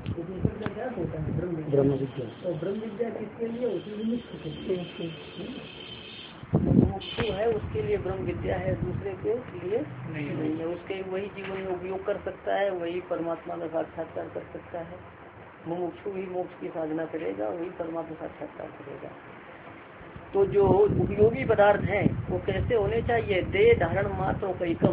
उपनिषद का क्या होता है? ब्रह्म विद्या। और ब्रह्म विद्या किसके लिए होती है? मुमुक्षु है उसके लिए ब्रह्म विद्या है, दूसरे के लिए नहीं है। उसके वही जीवन में उपयोग कर सकता है, वही परमात्मा का साक्षात्कार कर सकता है। मुमुक्षु ही मोक्ष की साधना करेगा, वही परमात्मा साक्षात्कार करेगा। तो जो उपयोगी पदार्थ हैं वो कैसे होने चाहिए? देह धारण मात्र उपैकम,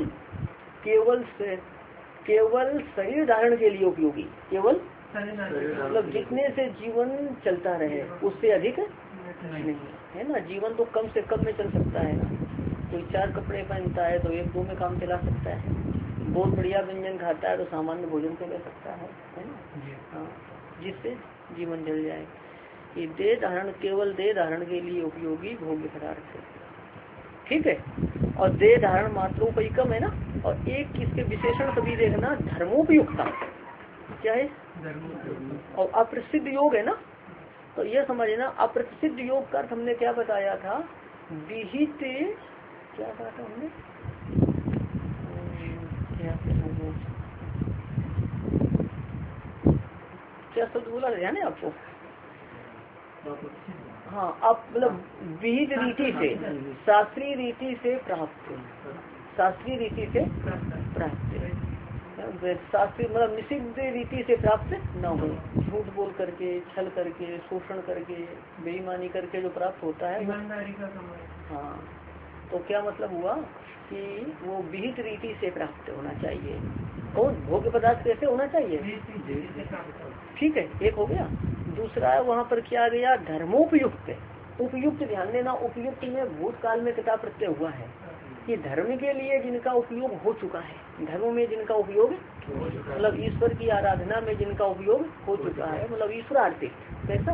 केवल शरीर धारण के लिए उपयोगी, केवल मतलब जितने से जीवन चलता रहे उससे अधिक नहीं है ना। जीवन तो कम से कम में चल सकता है ना। कोई 4 कपड़े पहनता है तो 1-2 में काम चला सकता है। बहुत बढ़िया व्यंजन खाता है तो सामान्य भोजन से ले सकता है ना। हाँ, जिससे जीवन चल जाए। ये देह धारण केवल देह धारण के लिए उपयोगी भोग्य पदार्थ है, ठीक है। और देह धारण मात्रोपयिकम है ना। और एक इसके विशेषण सभी देखना, धर्मोपयुक्ता क्या है? और अप्रसिद्ध योग है ना। तो यह समझना, अप्रसिद्ध योग का अर्थ हमने क्या बताया था? विहित, क्या कहा था हमने? क्या शब्द बोला था ध्यान है आपको? हाँ, आप मतलब विहित रीति से, शास्त्रीय रीति से प्राप्त, शास्त्रीय रीति से प्राप्त, शास्त्रीय मतलब निषिद्ध रीति से प्राप्त न हो। झूठ बोल करके, छल करके, शोषण करके, बेईमानी करके जो प्राप्त होता है हाँ, तो क्या मतलब हुआ कि वो विहित रीति से प्राप्त होना चाहिए। कौन? भोग्य पदार्थ कैसे होना चाहिए? ठीक है, एक हो गया। दूसरा वहाँ पर क्या गया? धर्मोपयुक्त। उपयुक्त ध्यान देना, उपयुक्त में भूतकाल में किताब प्रत्यय हुआ है कि धर्म के लिए जिनका उपयोग हो चुका है, धर्म में जिनका उपयोग मतलब ईश्वर की आराधना में जिनका उपयोग हो चुका है, मतलब ईश्वर आर्थिक कैसा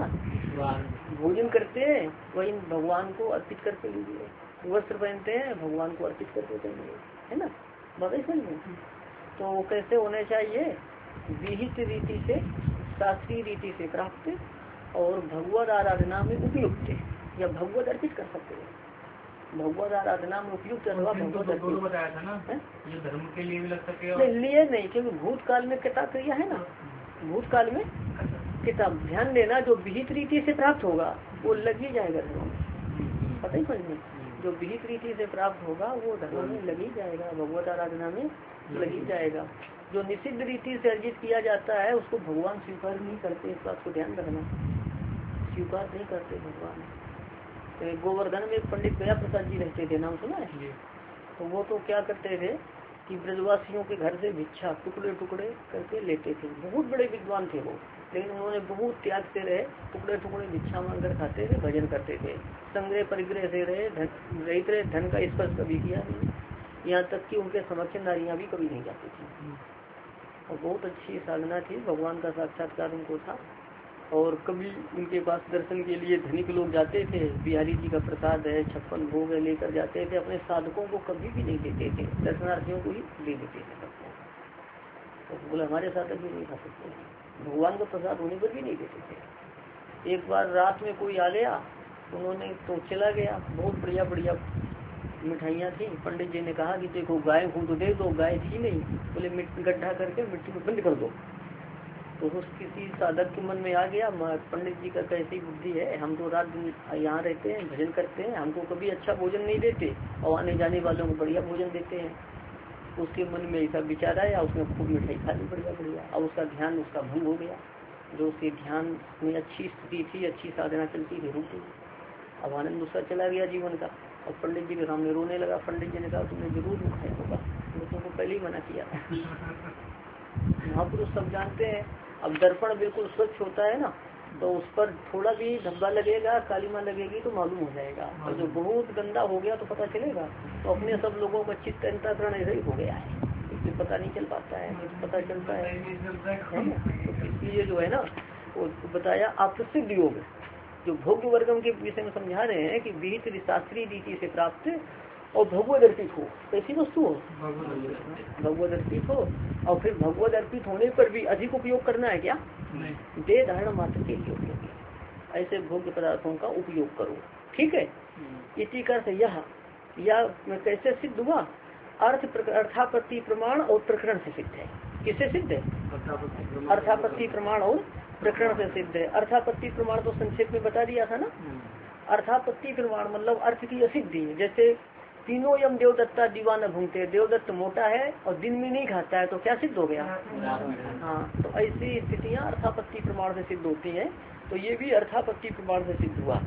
भोजन करते हैं वही भगवान को अर्पित करके लीजिए, वस्त्र पहनते हैं भगवान को अर्पित करके पहनिए, है ना। बताइए समझ में। तो कैसे होने चाहिए? विहित रीति से, शास्त्रीय रीति से प्राप्त और भगवत आराधना में उपयुक्त, या भगवत अर्पित कर सकते हैं। भगवत आराधना में उपयुक्त अथवा भगवत अर्पित बताया था ना, ये धर्म के लिए भी लग सके नहीं, लिए नहीं, क्योंकि भूतकाल में किताब क्रिया है ना। भूतकाल में किताब, ध्यान देना, जो विहित रीति से प्राप्त होगा वो लग ही जाएगा धर्म में। पता ही समझ में, जो विहित रीति से प्राप्त होगा वो धर्म में लग ही जाएगा, भगवत आराधना में लग ही जाएगा। जो निषिद्ध रीति से अर्जित किया जाता है उसको भगवान स्वीकार नहीं करते, इस बात को ध्यान रखना, स्वीकार नहीं करते भगवान। तो गोवर्धन में एक पंडित गया प्रसाद जी रहते थे, नाम सुना है? तो वो तो क्या करते थे कि ब्रजवासियों के घर से भिक्षा टुकड़े टुकड़े करके लेते थे। बहुत बड़े विद्वान थे वो, लेकिन उन्होंने बहुत त्याग से रहे, टुकड़े टुकड़े भिक्षा मांगकर खाते थे, भजन करते थे, संग्रह परिग्रह से रहे, रहित रहे, धन का स्पर्श कभी किया नहीं। यहाँ तक कि उनके समक्ष नारियां भी कभी नहीं जाती थी। और बहुत अच्छी साधना थी, भगवान का साक्षात्कार उनको था। और कभी उनके पास दर्शन के लिए धनिक लोग जाते थे, बिहारी जी का प्रसाद है, 56 भोग है, लेकर जाते थे। अपने साधकों को कभी भी नहीं देते थे, दर्शनार्थियों को ही दे देते थे सबको। तो बोले हमारे साधक भी नहीं खा सकते, भगवान का प्रसाद होने पर भी नहीं देते थे। एक बार रात में कोई आ गया, उन्होंने तो चला गया, बहुत बढ़िया बढ़िया मिठाइयाँ थी। पंडित जी ने कहा कि देखो गाय हूँ तो दे दो, गाय थी नहीं, बोले गड्ढा करके मिट्टी में बंद कर दो। तो उस किसी साधक के मन में आ गया, पंडित जी का कैसी बुद्धि है, हम तो रात दिन यहाँ रहते हैं, भजन करते हैं, हमको कभी अच्छा भोजन नहीं देते और आने जाने वालों को बढ़िया भोजन देते हैं। उसके मन में ऐसा विचार आया, उसने खूब मिठाई खा ली बढ़िया बढ़िया। अब उसका ध्यान उसका भंग हो गया, जो उसके ध्यान में अच्छी स्थिति थी, अच्छी साधना चलती थी, रुक गई। अब आनंद उसका चला गया जीवन का। और पंडित जी के सामने रोने लगा। पंडित जी ने कहा तुमने जरूर नहीं खाया होगा, मैं तुमको पहले ही मना किया था। महापुरुष सब जानते हैं। अब दर्पण बिल्कुल स्वच्छ होता है ना, तो उस पर थोड़ा भी धब्बा लगेगा, कालीमा लगेगी तो मालूम हो जाएगा। और जो बहुत गंदा हो गया तो पता चलेगा। तो अपने सब लोगों का चित्त अंतःकरण ऐसा ही हो गया है, इसलिए पता नहीं चल पाता है, तो पता चलता है ना। तो इसलिए जो है ना वो बताया अप्रसिद्ध योग, जो भोग्य वर्गम के विषय में समझा रहे हैं कि विहित शास्त्रीय रीति से प्राप्त और भगवद अर्पित हो, कैसी वस्तु हो, भगवद अर्पित हो। और फिर भगवद अर्पित होने पर भी अधिक उपयोग करना है क्या? देह धारण मात्र के लिए उपयोग, ऐसे भोग्य पदार्थों का उपयोग करो, ठीक है। इसी का यह कैसे सिद्ध हुआ? अर्थापत्ति प्रमाण और प्रकरण से सिद्ध है। किससे सिद्ध है? अर्थापत्ति प्रमाण और प्रकरण से सिद्ध है। अर्थापत्ति प्रमाण तो संक्षेप में बता दिया था ना। अर्थापत्ति प्रमाण मतलब अर्थ की असिद्धि। जैसे तीनों यम देवदत्ता दीवाना भूंगते, देवदत्त मोटा है और दिन में नहीं खाता है तो क्या सिद्ध हो गया? हाँ, तो ऐसी स्थितियाँ अर्थापत्ति प्रमाण से सिद्ध होती हैं। तो ये भी अर्थापत्ति प्रमाण से सिद्ध हुआ।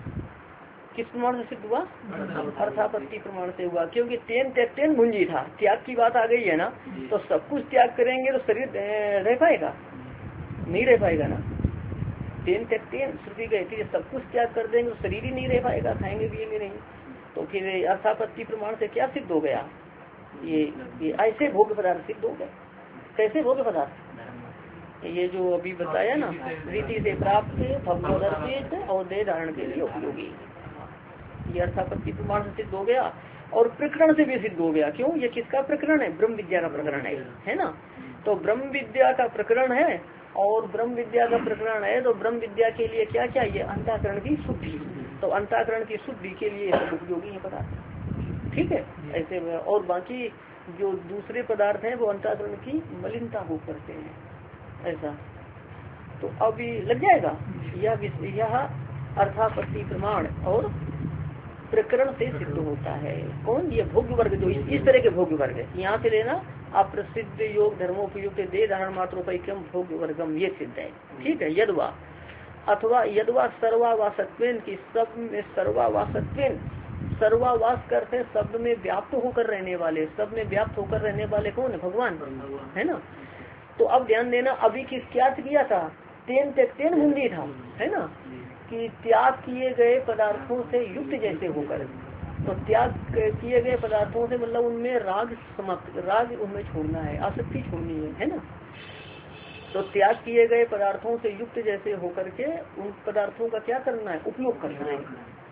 किस प्रमाण से सिद्ध हुआ? अर्थापत्ति प्रमाण से हुआ, क्योंकि तेन त्यक्तेन भुंजी था, त्याग की बात आ गई है ना। तो सब कुछ त्याग करेंगे तो शरीर रह पाएगा? नहीं रह पाएगा ना। तेन त्यक्तेन श्रुति कहती है सब कुछ त्याग कर देंगे तो शरीर ही नहीं रह पाएगा, खाएंगे पिएंगे नहीं। तो फिर अर्थापत्ति प्रमाण से क्या सिद्ध हो गया? ये ऐसे भोग पदार्थ सिद्ध हो गए। कैसे भोग पदार्थ? ये जो अभी बताया ना, रीति से प्राप्त भगवदर्शित और देह धारण के लिए उपयोगी, ये अर्थापत्ति प्रमाण से सिद्ध हो गया। और प्रकरण से भी सिद्ध हो गया। क्यों? ये किसका प्रकरण है? ब्रह्म विद्या का प्रकरण है ना। तो ब्रह्म विद्या का प्रकरण है और ब्रह्म विद्या का प्रकरण है तो ब्रह्म विद्या के लिए क्या चाहिए? अंतःकरण की शुद्धि। तो अंतःकरण की शुद्धि के लिए उपयोगी है पदार्थ। ठीक है, ऐसे में। और बाकी जो दूसरे पदार्थ हैं वो अंतःकरण की मलिनता को करते हैं, ऐसा। तो अभी लग जाएगा यह अर्थापत्ति प्रमाण और प्रकरण से सिद्ध होता है। कौन? ये भोग्य वर्ग, जो इस तरह के भोग्य वर्ग है। यहाँ से लेना अप्रसिद्ध योग धर्मोपयुक्त दे धारण मात्रोपैक्यम भोग्य वर्गम, ये सिद्ध है। ठीक है। यदवा अथवा यदवा सर्वावासत्वेन की सब में सर्वावासत्वेन, सर्वावास करते शब्द में व्याप्त होकर रहने वाले, सब में व्याप्त होकर रहने वाले कौन है? भगवान है ना। तो अब ध्यान देना, अभी क्या किया था? तेन त्यक्तेन भुंजी था, है ना, कि त्याग किए गए पदार्थों से युक्त जैसे होकर। तो त्याग किए गए पदार्थों से मतलब उनमें राग समाप्त, राग उनमें छोड़ना है, आसक्ति छोड़नी है ना। तो त्याग किए गए पदार्थों से युक्त जैसे होकर के उन पदार्थों का क्या करना है? उपयोग करना है,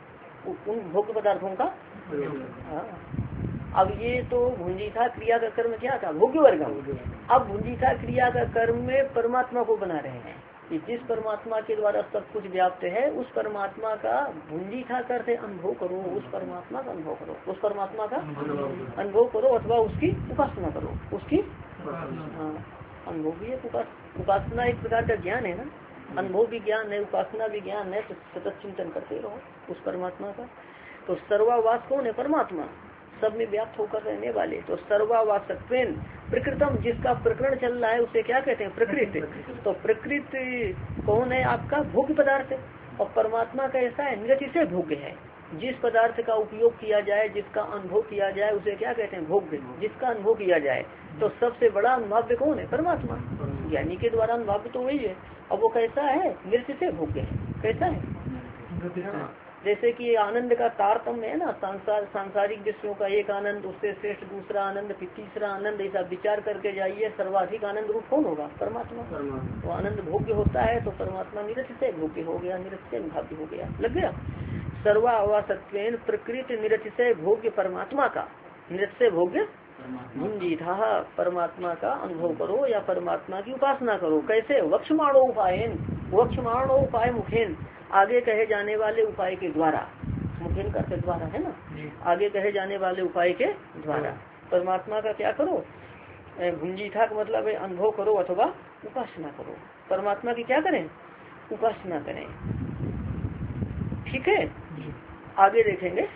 उन भोग्य पदार्थों का। हाँ, अब ये तो भुंजीथा क्रिया का कर्म क्या था? भोग्य वर्गम। अब भुंजीथा क्रिया का कर्म में परमात्मा को बना रहे हैं कि जिस परमात्मा के द्वारा सब कुछ व्याप्त है उस परमात्मा का भुंजीथा करते अनुभव करो, उस परमात्मा का अनुभव करो, उस परमात्मा का अनुभव करो अथवा उसकी उपासना करो, उसकी। हाँ, अनुभव भी है, उपासना एक प्रकार का ज्ञान है ना। अनुभव भी ज्ञान है, उपासना भी ज्ञान है। तो सतत चिंतन करते रहो उस परमात्मा का। तो सर्वावास कौन है? परमात्मा, सब में व्याप्त होकर रहने वाले। तो सर्वावासत्वेन प्रकृतम, जिसका प्रकरण चल रहा है उसे क्या कहते हैं? प्रकृति। तो प्रकृति कौन है? आपका भोग्य पदार्थ। और परमात्मा का ऐसा है निरतिशय भोग्य है। जिस पदार्थ का उपयोग किया जाए, जिसका अनुभव किया जाए उसे क्या कहते हैं? भोग्य। जिसका अनुभव किया जाए तो सबसे बड़ा अनुभव्य कौन है? परमात्मा। ज्ञानी के द्वारा अनुभव्य तो वही है। अब वो कैसा है? निरतिशय भोग्य है। कैसा है? हाँ, जैसे कि आनंद का तारतम्य है ना, सांसारिक विषयों का एक आनंद, उससे श्रेष्ठ दूसरा आनंद, फिर तीसरा आनंद, ऐसा विचार करके जाइए। सर्वाधिक आनंद रूप कौन होगा? परमात्मा। तो आनंद भोग्य होता है तो परमात्मा निरतिशय भोग्य हो गया, निरतिशय भाग्य हो गया। लग गया। सर्वावासत्वेन प्रकृति निरतिशय भोग्य परमात्मा का, निरतिशय भोग्य भुंजीथा, परमात्मा का अनुभव करो या परमात्मा की उपासना करो। कैसे? वक्षमाणो उपायन, वक्षमाणो उपाय मुखेन, आगे कहे जाने वाले उपाय के द्वारा। मुखेन का द्वारा है ना, आगे कहे जाने वाले उपाय के द्वारा परमात्मा का क्या करो? भुंजीथा का मतलब है अनुभव करो अथवा उपासना करो। परमात्मा की क्या करें? उपासना करें। ठीक है, आगे देखेंगे।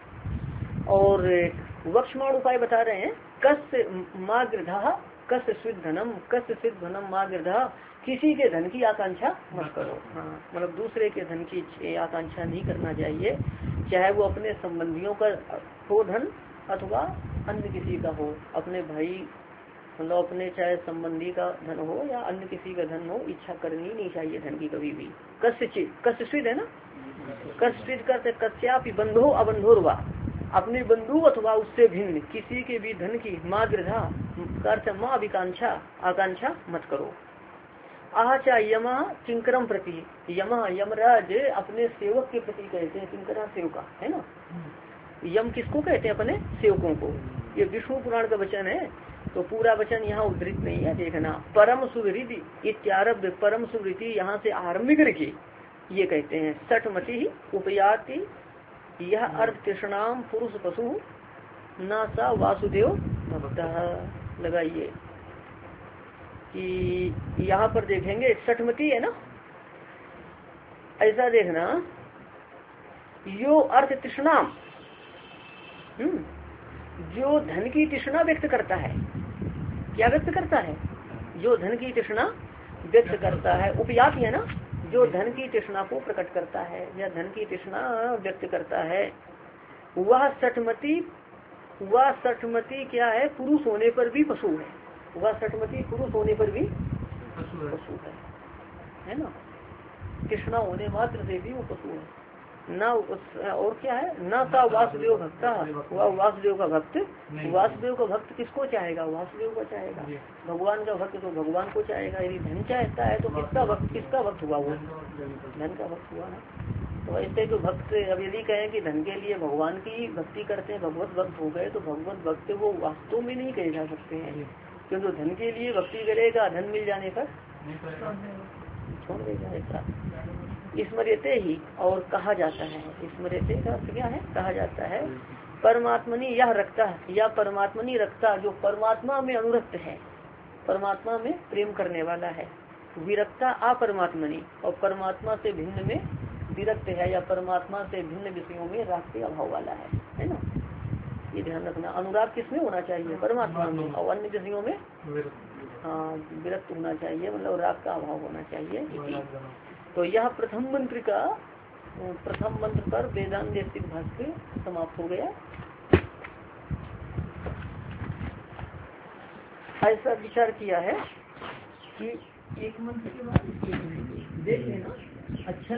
और वक्षमाण उपाय बता रहे हैं। कस्य माँ गृधा कस्य स्विद धनम, कस्य स्विद धनम माँ गृधा, किसी के धन की आकांक्षा मत करो। हाँ, मतलब दूसरे के धन की आकांक्षा नहीं करना चाहिए, चाहे वो अपने संबंधियों का हो धन अथवा अन्य किसी का हो। अपने भाई मतलब अपने चाहे संबंधी का धन हो या अन्य किसी का धन हो, इच्छा करनी नहीं चाहिए धन की कभी भी। कस्य स्विद है ना, कस्य करते कस्यापि बंधो अबंधोर्वा, अपने बंधु अथवा उससे भिन्न किसी के भी धन की माँ गृधा करते माँ अभिकांक्षा, आकांक्षा मत करो। आचा यमा किंकरम प्रति, यमा यमराज अपने सेवक के प्रति कहते हैं, किंकरा सेवका है ना। यम किसको कहते हैं? अपने सेवकों को। ये विष्णु पुराण का वचन है, तो पूरा वचन यहाँ उद्धृत नहीं है, देखना। परम सुवृति इत्यारब्ध, परम सुवृति यहाँ से आरम्भ करके ये कहते हैं सठमति उपयाति, यह अर्थ कृष्णाम पुरुष पशु न सा वासुदेव भक्त। लगाइए कि यहाँ पर देखेंगे षठमती है ना, ऐसा देखना, यो अर्थ तृष्णा, जो धन की तृष्णा व्यक्त करता है, क्या व्यक्त करता है, जो धन की तृष्णा व्यक्त करता है, उपयाति है ना, जो धन की तृष्णा को प्रकट करता है या धन की तृष्णा व्यक्त करता है, वह षठमती क्या है, पुरुष होने पर भी पशु है, वह षठमती पुरुष होने पर भी पशु है ना, तृष्णा होने मात्र से भी वो पशु है ना। और क्या है, न सा वासुदेव भक्ता, वह वासुदेव का भक्त, वासुदेव का भक्त किसको चाहेगा, वासुदेव को चाहेगा, भगवान का भक्त तो भगवान को चाहेगा। यदि धन चाहता है तो किसका भक्त हुआ, वो धन का भक्त हुआ ना। तो ऐसे जो भक्त, अब यदि कहें कि धन के लिए भगवान की भक्ति करते हैं, भगवत भक्त हो गए, तो भगवत भक्त वो वास्तव में नहीं कहे जा सकते हैं, क्योंकि धन के लिए भक्ति करेगा, धन मिल जाने पर छोड़ देगा। ऐसा स्मृते ही, और कहा जाता है, स्मृते का अर्थ क्या है, कहा जाता है, परमात्मनि यह रखता है, या परमात्मनि रखता, जो परमात्मा में अनुरक्त है, परमात्मा में प्रेम करने वाला है, विरक्ता अपरमात्मनि, और परमात्मा से भिन्न में विरक्त है, या परमात्मा से भिन्न विषयों में राग के अभाव वाला है ना। ये ध्यान रखना, अनुराग किसमें होना चाहिए, परमात्मा में, और अन्य विषयों में विरक्त होना चाहिए, मतलब राग का अभाव होना चाहिए। तो यह प्रथम मंत्र पर वेदांत स्थित भाष्य समाप्त हो गया। ऐसा विचार किया है कि एक मंत्र के बाद देख लेना अच्छा।